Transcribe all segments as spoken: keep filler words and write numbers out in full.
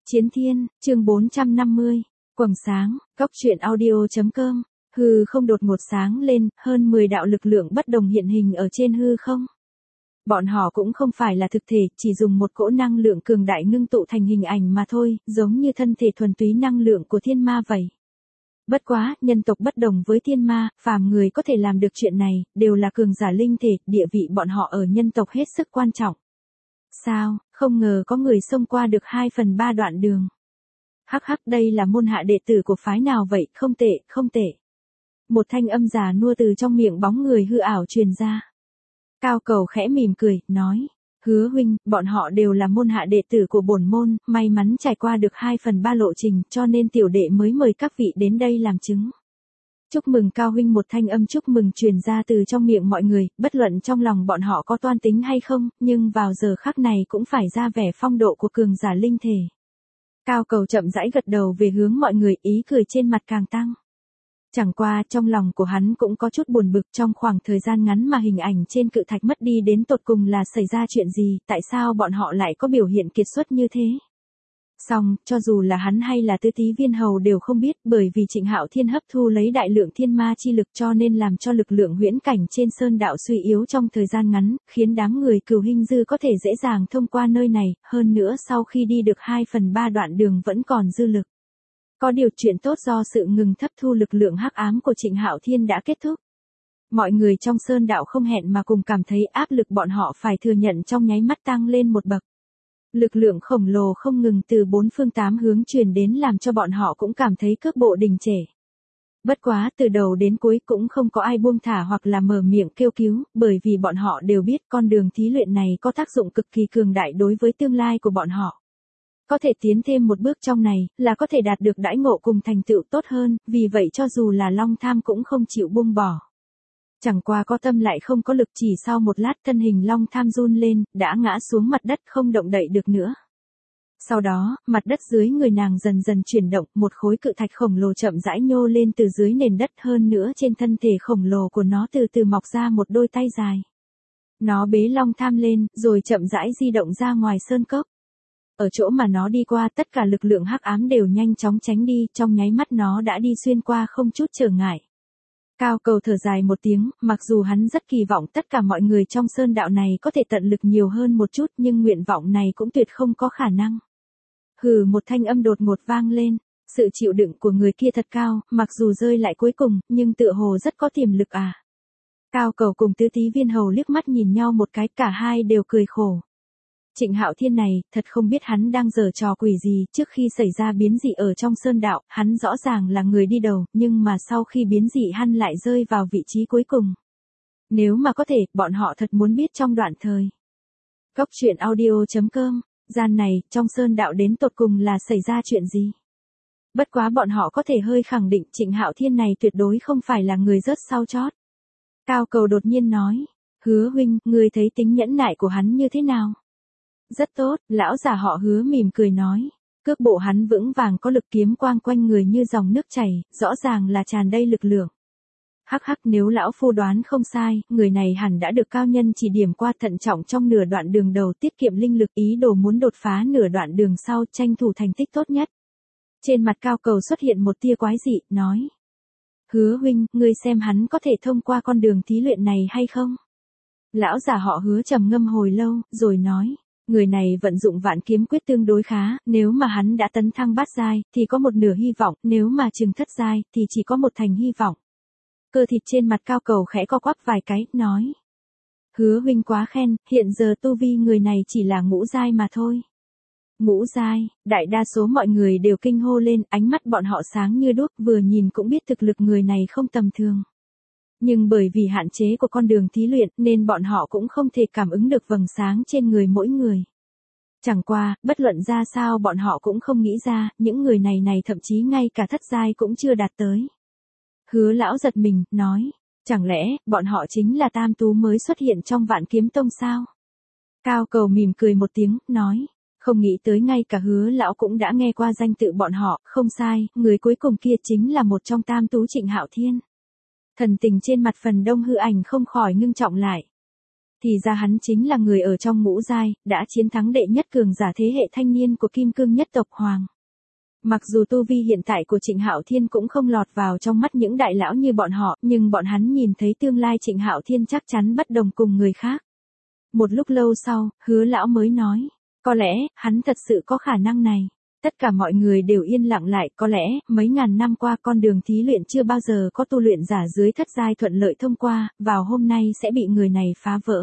Chiến Thiên, chương bốn trăm năm mươi, quầng sáng, góc truyện audio.com, hư không đột ngột sáng lên, hơn mười đạo lực lượng bất đồng hiện hình ở trên hư không. Bọn họ cũng không phải là thực thể, chỉ dùng một cỗ năng lượng cường đại ngưng tụ thành hình ảnh mà thôi, giống như thân thể thuần túy năng lượng của thiên ma vậy. Bất quá, nhân tộc bất đồng với thiên ma, phàm người có thể làm được chuyện này, đều là cường giả linh thể, địa vị bọn họ ở nhân tộc hết sức quan trọng. Sao, không ngờ có người xông qua được hai phần ba đoạn đường. Hắc hắc, đây là môn hạ đệ tử của phái nào vậy, không tệ, không tệ. Một thanh âm già nua từ trong miệng bóng người hư ảo truyền ra. Cao Cầu khẽ mỉm cười, nói, Hứa huynh, bọn họ đều là môn hạ đệ tử của bổn môn, may mắn trải qua được hai phần ba lộ trình, cho nên tiểu đệ mới mời các vị đến đây làm chứng. Chúc mừng Cao huynh, một thanh âm chúc mừng truyền ra từ trong miệng mọi người, bất luận trong lòng bọn họ có toan tính hay không, nhưng vào giờ khắc này cũng phải ra vẻ phong độ của cường giả linh thể. Cao Cầu chậm rãi gật đầu về hướng mọi người, ý cười trên mặt càng tăng. Chẳng qua, trong lòng của hắn cũng có chút buồn bực, trong khoảng thời gian ngắn mà hình ảnh trên cự thạch mất đi đến tột cùng là xảy ra chuyện gì, tại sao bọn họ lại có biểu hiện kiệt xuất như thế. Song, cho dù là hắn hay là Tứ Tí Viên Hầu đều không biết, bởi vì Trịnh Hạo Thiên hấp thu lấy đại lượng thiên ma chi lực cho nên làm cho lực lượng huyễn cảnh trên sơn đạo suy yếu trong thời gian ngắn, khiến đám người Cửu Hinh Dư có thể dễ dàng thông qua nơi này, hơn nữa sau khi đi được hai phần ba đoạn đường vẫn còn dư lực. Có điều chuyện tốt do sự ngừng hấp thu lực lượng hắc ám của Trịnh Hạo Thiên đã kết thúc. Mọi người trong sơn đạo không hẹn mà cùng cảm thấy áp lực bọn họ phải thừa nhận trong nháy mắt tăng lên một bậc. Lực lượng khổng lồ không ngừng từ bốn phương tám hướng truyền đến làm cho bọn họ cũng cảm thấy cước bộ đình trệ. Bất quá từ đầu đến cuối cũng không có ai buông thả hoặc là mở miệng kêu cứu, bởi vì bọn họ đều biết con đường thí luyện này có tác dụng cực kỳ cường đại đối với tương lai của bọn họ. Có thể tiến thêm một bước trong này, là có thể đạt được đãi ngộ cùng thành tựu tốt hơn, vì vậy cho dù là Long Tham cũng không chịu buông bỏ. Chẳng qua có tâm lại không có lực, chỉ sau một lát thân hình Long Tham run lên, đã ngã xuống mặt đất không động đậy được nữa. Sau đó, mặt đất dưới người nàng dần dần chuyển động, một khối cự thạch khổng lồ chậm rãi nhô lên từ dưới nền đất, hơn nữa trên thân thể khổng lồ của nó từ từ mọc ra một đôi tay dài. Nó bế Long Tham lên, rồi chậm rãi di động ra ngoài sơn cốc. Ở chỗ mà nó đi qua, tất cả lực lượng hắc ám đều nhanh chóng tránh đi, trong nháy mắt nó đã đi xuyên qua không chút trở ngại. Cao Cầu thở dài một tiếng, mặc dù hắn rất kỳ vọng tất cả mọi người trong sơn đạo này có thể tận lực nhiều hơn một chút, nhưng nguyện vọng này cũng tuyệt không có khả năng. Hừ, một thanh âm đột ngột vang lên, sự chịu đựng của người kia thật cao, mặc dù rơi lại cuối cùng, nhưng tựa hồ rất có tiềm lực à. Cao Cầu cùng Tứ Tí Viên Hầu liếc mắt nhìn nhau một cái, cả hai đều cười khổ. Trịnh Hạo Thiên này, thật không biết hắn đang giở trò quỷ gì, trước khi xảy ra biến dị ở trong sơn đạo, hắn rõ ràng là người đi đầu, nhưng mà sau khi biến dị hắn lại rơi vào vị trí cuối cùng. Nếu mà có thể, bọn họ thật muốn biết trong đoạn thời. Góc truyện audio.com, gian này, trong sơn đạo đến tột cùng là xảy ra chuyện gì? Bất quá bọn họ có thể hơi khẳng định Trịnh Hạo Thiên này tuyệt đối không phải là người rớt sau chót. Cao Cầu đột nhiên nói, Hứa huynh, ngươi thấy tính nhẫn nại của hắn như thế nào? Rất tốt, lão già họ Hứa mỉm cười nói, cước bộ hắn vững vàng, có lực kiếm quang quanh người như dòng nước chảy, rõ ràng là tràn đầy lực lượng. Hắc hắc, nếu lão phu đoán không sai, người này hẳn đã được cao nhân chỉ điểm qua, thận trọng trong nửa đoạn đường đầu, tiết kiệm linh lực, ý đồ muốn đột phá nửa đoạn đường sau, tranh thủ thành tích tốt nhất. Trên mặt Cao Cầu xuất hiện một tia quái dị, nói, Hứa huynh, ngươi xem hắn có thể thông qua con đường thí luyện này hay không? Lão già họ Hứa trầm ngâm hồi lâu, rồi nói, người này vận dụng vạn kiếm quyết tương đối khá, nếu mà hắn đã tấn thăng bát giai, thì có một nửa hy vọng, nếu mà chừng thất giai, thì chỉ có một thành hy vọng. Cơ thịt trên mặt Cao Cầu khẽ co quắp vài cái, nói, Hứa huynh quá khen, hiện giờ tu vi người này chỉ là ngũ giai mà thôi. Ngũ giai, đại đa số mọi người đều kinh hô lên, ánh mắt bọn họ sáng như đuốc, vừa nhìn cũng biết thực lực người này không tầm thường. Nhưng bởi vì hạn chế của con đường thí luyện nên bọn họ cũng không thể cảm ứng được vầng sáng trên người mỗi người. Chẳng qua, bất luận ra sao bọn họ cũng không nghĩ ra, những người này này thậm chí ngay cả thất giai cũng chưa đạt tới. Hứa lão giật mình, nói, chẳng lẽ, bọn họ chính là tam tú mới xuất hiện trong Vạn Kiếm Tông sao? Cao Cầu mỉm cười một tiếng, nói, không nghĩ tới ngay cả Hứa lão cũng đã nghe qua danh tự bọn họ, không sai, người cuối cùng kia chính là một trong tam tú Trịnh Hạo Thiên. Thần tình trên mặt phần đông hư ảnh không khỏi ngưng trọng lại. thì ra hắn chính là người ở trong ngũ giai, đã chiến thắng đệ nhất cường giả thế hệ thanh niên của Kim Cương nhất tộc Hoàng. Mặc dù tu vi hiện tại của Trịnh Hạo Thiên cũng không lọt vào trong mắt những đại lão như bọn họ, nhưng bọn hắn nhìn thấy tương lai Trịnh Hạo Thiên chắc chắn bất đồng cùng người khác. Một lúc lâu sau, Hứa lão mới nói, có lẽ, hắn thật sự có khả năng này. Tất cả mọi người đều yên lặng lại, có lẽ, mấy ngàn năm qua con đường thí luyện chưa bao giờ có tu luyện giả dưới thất giai thuận lợi thông qua, vào hôm nay sẽ bị người này phá vỡ.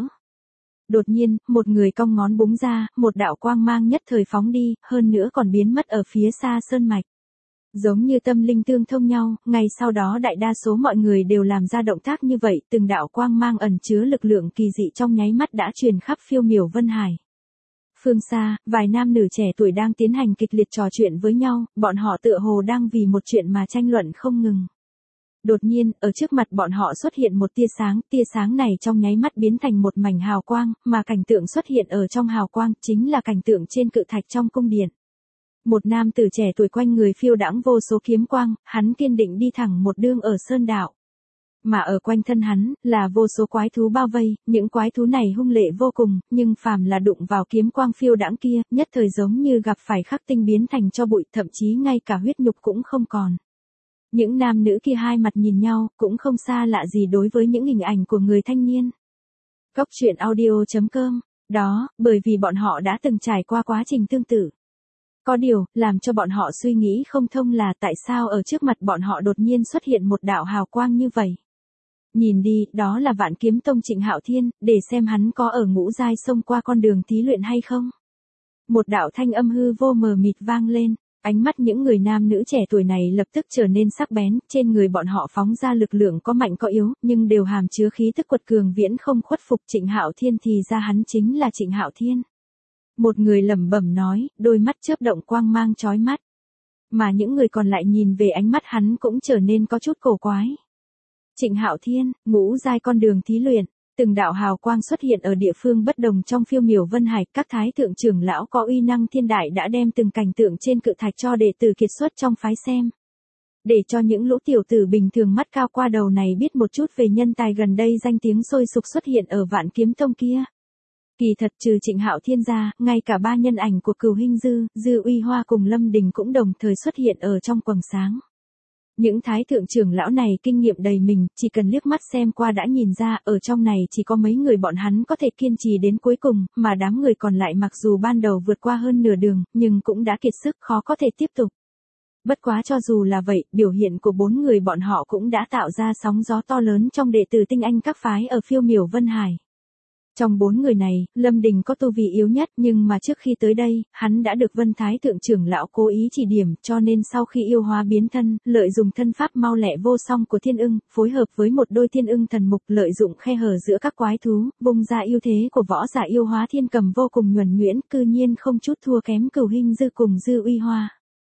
Đột nhiên, một người cong ngón búng ra, một đạo quang mang nhất thời phóng đi, hơn nữa còn biến mất ở phía xa sơn mạch. Giống như tâm linh tương thông nhau, ngay sau đó đại đa số mọi người đều làm ra động tác như vậy, từng đạo quang mang ẩn chứa lực lượng kỳ dị trong nháy mắt đã truyền khắp phiêu miểu Vân Hải. Phương xa, vài nam nữ trẻ tuổi đang tiến hành kịch liệt trò chuyện với nhau, bọn họ tựa hồ đang vì một chuyện mà tranh luận không ngừng. Đột nhiên, ở trước mặt bọn họ xuất hiện một tia sáng, tia sáng này trong nháy mắt biến thành một mảnh hào quang, mà cảnh tượng xuất hiện ở trong hào quang chính là cảnh tượng trên cự thạch trong cung điện. Một nam tử trẻ tuổi quanh người phiêu đãng vô số kiếm quang, hắn kiên định đi thẳng một đường ở sơn đạo. Mà ở quanh thân hắn, là vô số quái thú bao vây, những quái thú này hung lệ vô cùng, nhưng phàm là đụng vào kiếm quang phiêu đãng kia, nhất thời giống như gặp phải khắc tinh biến thành cho bụi, thậm chí ngay cả huyết nhục cũng không còn. Những nam nữ kia hai mặt nhìn nhau, cũng không xa lạ gì đối với những hình ảnh của người thanh niên. Cốc truyện audio chấm com, đó, bởi vì bọn họ đã từng trải qua quá trình tương tự. Có điều, làm cho bọn họ suy nghĩ không thông là tại sao ở trước mặt bọn họ đột nhiên xuất hiện một đạo hào quang như vậy. Nhìn đi, đó là Vạn Kiếm Tông Trịnh Hạo Thiên, để xem hắn có ở ngũ giai xông qua con đường thí luyện hay không. Một đạo thanh âm hư vô mờ mịt vang lên, ánh mắt những người nam nữ trẻ tuổi này lập tức trở nên sắc bén, trên người bọn họ phóng ra lực lượng có mạnh có yếu, nhưng đều hàm chứa khí tức quật cường viễn không khuất phục Trịnh Hạo Thiên thì ra hắn chính là Trịnh Hạo Thiên. Một người lẩm bẩm nói, đôi mắt chớp động quang mang chói mắt. Mà những người còn lại nhìn về ánh mắt hắn cũng trở nên có chút cổ quái. Trịnh Hạo Thiên, ngũ giai con đường thí luyện, từng đạo hào quang xuất hiện ở địa phương bất đồng trong phiêu miểu Vân Hải, các thái thượng trưởng lão có uy năng thiên đại đã đem từng cảnh tượng trên cự thạch cho đệ tử kiệt xuất trong phái xem. Để cho những lũ tiểu tử bình thường mắt cao qua đầu này biết một chút về nhân tài gần đây danh tiếng sôi sục xuất hiện ở Vạn Kiếm Tông kia. Kỳ thật trừ Trịnh Hạo Thiên ra, ngay cả ba nhân ảnh của Cửu Hinh Dư, Dư Uy Hoa cùng Lâm Đình cũng đồng thời xuất hiện ở trong quầng sáng. Những thái thượng trưởng lão này kinh nghiệm đầy mình, chỉ cần liếc mắt xem qua đã nhìn ra, ở trong này chỉ có mấy người bọn hắn có thể kiên trì đến cuối cùng, mà đám người còn lại mặc dù ban đầu vượt qua hơn nửa đường, nhưng cũng đã kiệt sức khó có thể tiếp tục. Bất quá cho dù là vậy, biểu hiện của bốn người bọn họ cũng đã tạo ra sóng gió to lớn trong đệ tử tinh anh các phái ở phiêu miểu Vân Hải. Trong bốn người này, Lâm Đình có tu vi yếu nhất, nhưng mà trước khi tới đây, hắn đã được Vân Thái thượng trưởng lão cố ý chỉ điểm, cho nên sau khi yêu hóa biến thân, lợi dụng thân pháp mau lẹ vô song của thiên ưng, phối hợp với một đôi thiên ưng thần mục, lợi dụng khe hở giữa các quái thú, bung ra ưu thế của võ giả yêu hóa thiên cầm vô cùng nhuần nhuyễn, cư nhiên không chút thua kém Cửu Hinh Dư cùng Dư Uy Hoa.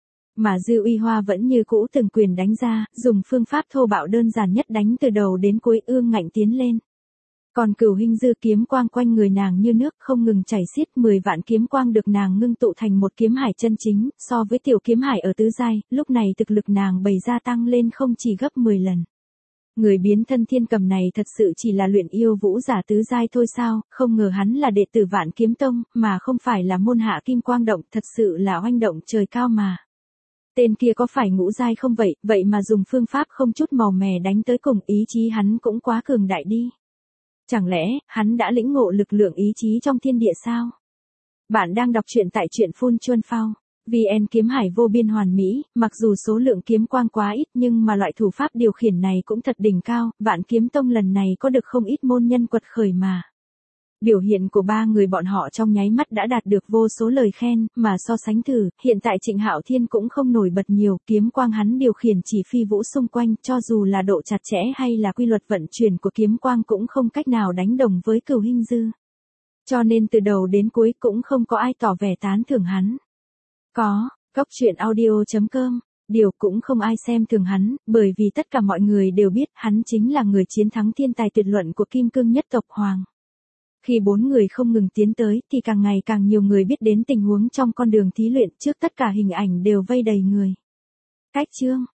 Mà Dư Uy Hoa vẫn như cũ từng quyền đánh ra, dùng phương pháp thô bạo đơn giản nhất đánh từ đầu đến cuối, ương ngạnh tiến lên. Còn Cửu Hinh Dư kiếm quang quanh người nàng như nước không ngừng chảy xiết, mười vạn kiếm quang được nàng ngưng tụ thành một kiếm hải chân chính, so với tiểu kiếm hải ở tứ giai, lúc này thực lực nàng bày ra tăng lên không chỉ gấp mười lần. Người biến thân thiên cầm này thật sự chỉ là luyện yêu vũ giả tứ giai thôi sao, không ngờ hắn là đệ tử Vạn Kiếm Tông, mà không phải là môn hạ Kim Quang Động, thật sự là oanh động trời cao mà. Tên kia có phải ngũ giai không vậy, vậy mà dùng phương pháp không chút màu mè đánh tới cùng, ý chí hắn cũng quá cường đại đi. Chẳng lẽ, hắn đã lĩnh ngộ lực lượng ý chí trong thiên địa sao? Bạn đang đọc truyện tại truyện Phun Chuân Phao. vê en kiếm hải vô biên hoàn mỹ, mặc dù số lượng kiếm quang quá ít nhưng mà loại thủ pháp điều khiển này cũng thật đỉnh cao, Vạn Kiếm Tông lần này có được không ít môn nhân quật khởi mà. Biểu hiện của ba người bọn họ trong nháy mắt đã đạt được vô số lời khen, mà so sánh thử, hiện tại Trịnh Hạo Thiên cũng không nổi bật nhiều, kiếm quang hắn điều khiển chỉ phi vũ xung quanh, cho dù là độ chặt chẽ hay là quy luật vận chuyển của kiếm quang cũng không cách nào đánh đồng với Cửu Hinh Dư. Cho nên từ đầu đến cuối cũng không có ai tỏ vẻ tán thưởng hắn. Có, cốc truyện audio chấm com, điều cũng không ai xem thường hắn, bởi vì tất cả mọi người đều biết hắn chính là người chiến thắng thiên tài tuyệt luận của Kim Cương nhất tộc Hoàng. Khi bốn người không ngừng tiến tới thì càng ngày càng nhiều người biết đến tình huống trong con đường thí luyện, trước tất cả hình ảnh đều vây đầy người. Cách chương